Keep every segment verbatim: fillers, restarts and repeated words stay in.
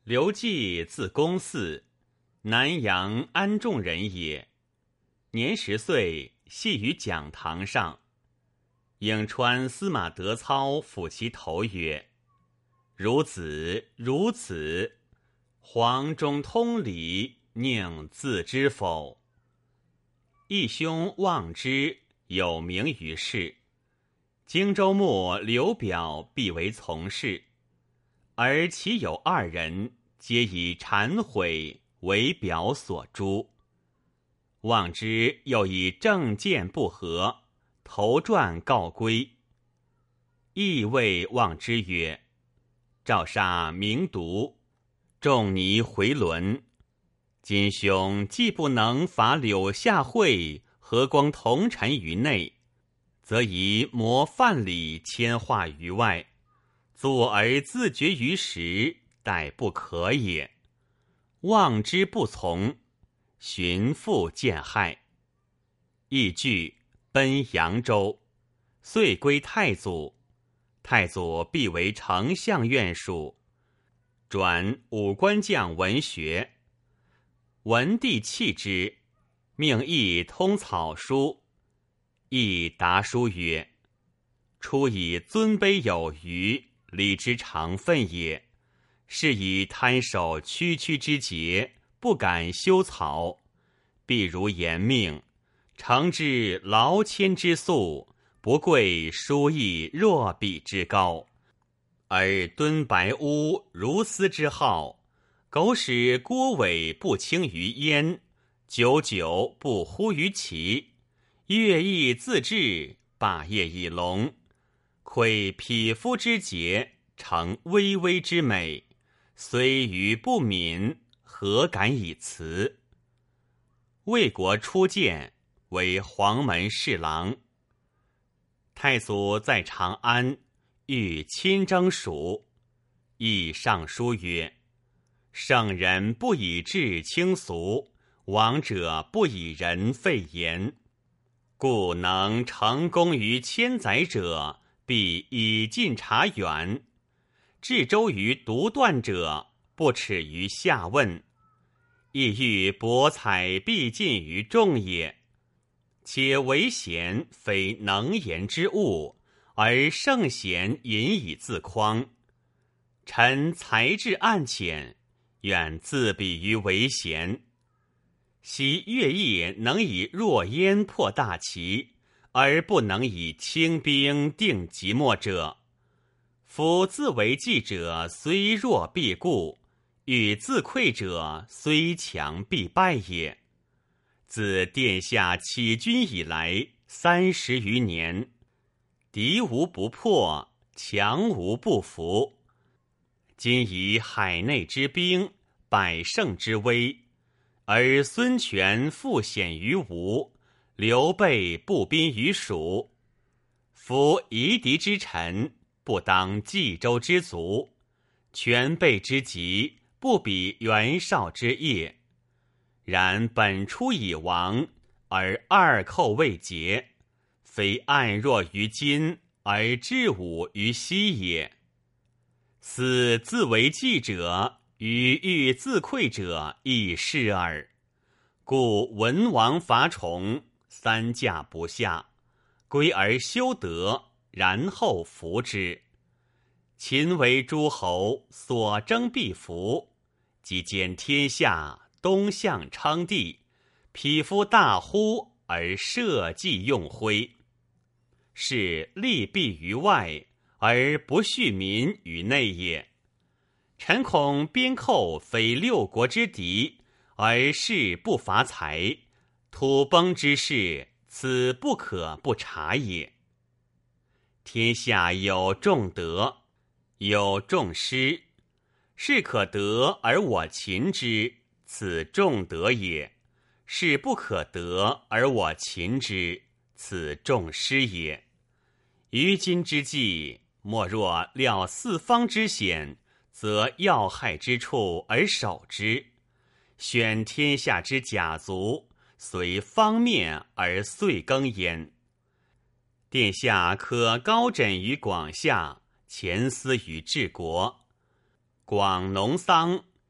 刘季字公嗣，南阳安众人也。年十岁，系于讲堂上。颍川司马德操抚其头曰：“孺子，孺子，黄中通理，宁自知否？”义兄望之有名于世，荆州牧刘表必为从事，而其有二人，皆以谗毁为表所诛。望之又以政见不合，投传告归。义谓望之曰：“赵杀明独，仲尼回伦。今兄既不能伐柳下惠，和光同臣于内，则以模范礼迁化于外，坐而自绝于时，殆不可也。”望之不从，寻父见害。义惧，奔扬州，遂归太祖。太祖必为丞相院属，转武官将文学。文帝弃之，命义通草书。义答书曰：“初以尊卑有余，礼之常分也。是以贪守区区之节，不敢修草。必如言命，诚之劳谦之素，不贵书艺若彼之高。而敦白屋如斯之好，苟使郭伟不轻于焉，久久不忽于齐，乐毅自治，霸业以隆，窥匹夫之节，成巍巍之美，虽愚不敏，何敢以辞？”魏国初见，为黄门侍郎。太祖在长安，欲亲征蜀，亦上书曰：“圣人不以志轻俗，王者不以人废言。故能成功于千载者，必以近察远；至周于独断者，不耻于下问。亦欲博采必尽于众也。且为贤非能言之物，而圣贤引以自匡。臣才智暗浅，愿自比于为贤。昔乐毅能以弱燕破大齐，而不能以轻兵定即墨者，夫自为计者虽弱必固，与自溃者虽强必败也。自殿下起军以来，三十余年，敌无不破，强无不服。今以海内之兵，百胜之威，而孙权复显于吴，刘备不宾于蜀。夫夷狄之臣，不当冀州之卒；权备之急，不比袁绍之业。然本初已亡，而二寇未捷，非暗弱于今，而智武于昔也。斯自为计者，与欲自溃者亦是耳。故文王伐崇，三驾不下，归而修德，然后服之。秦为诸侯，所争必服，即兼天下，东向称帝，匹夫大呼而社稷用徽，是利弊于外，而不恤民于内也。臣恐边寇非六国之敌，而士不伐财，土崩之势，此不可不察也。天下有重德，有重失，是可得而我擒之，此重德也；是不可得而我擒之，此重失也。于今之计，莫若料四方之险，则要害之处而守之；选天下之甲卒，随方面而遂更焉。殿下可高枕于广下，前思于治国。广农桑，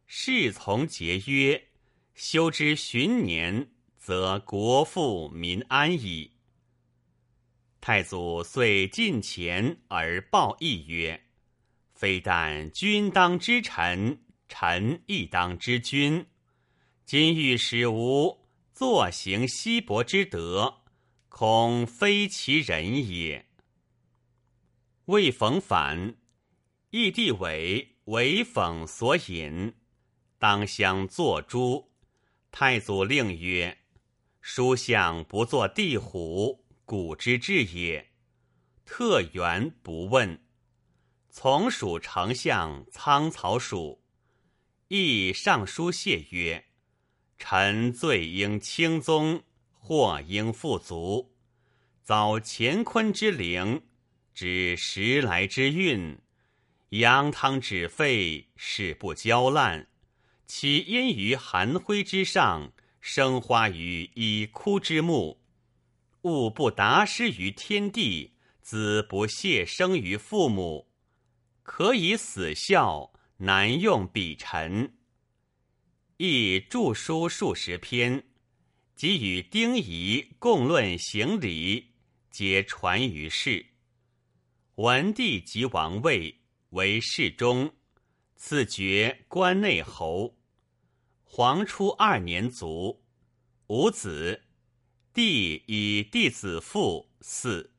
侍从节约，修之旬年，则国富民安矣。太祖遂进前而报义曰：非但君当知臣，臣亦当知君。今欲使吾坐行西伯之德，恐非其人也。魏讽反，义帝伟为讽所引，当相作诛。太祖令曰：书相不作地虎，古之至也。特原不问。从属丞相仓曹属，亦上书谢曰：臣罪应轻宗，祸应富足。遭乾坤之灵，知时来之运，羊汤止沸，事不焦烂。岂因于寒灰之上，生花于已枯之木？物不达失于天地，子不谢生于父母。可以死孝，难用彼臣。亦著书数十篇，即与丁仪共论行礼，皆传于世。文帝即王位，为世中，赐爵关内侯。黄初二年卒，无子。帝以弟子父嗣。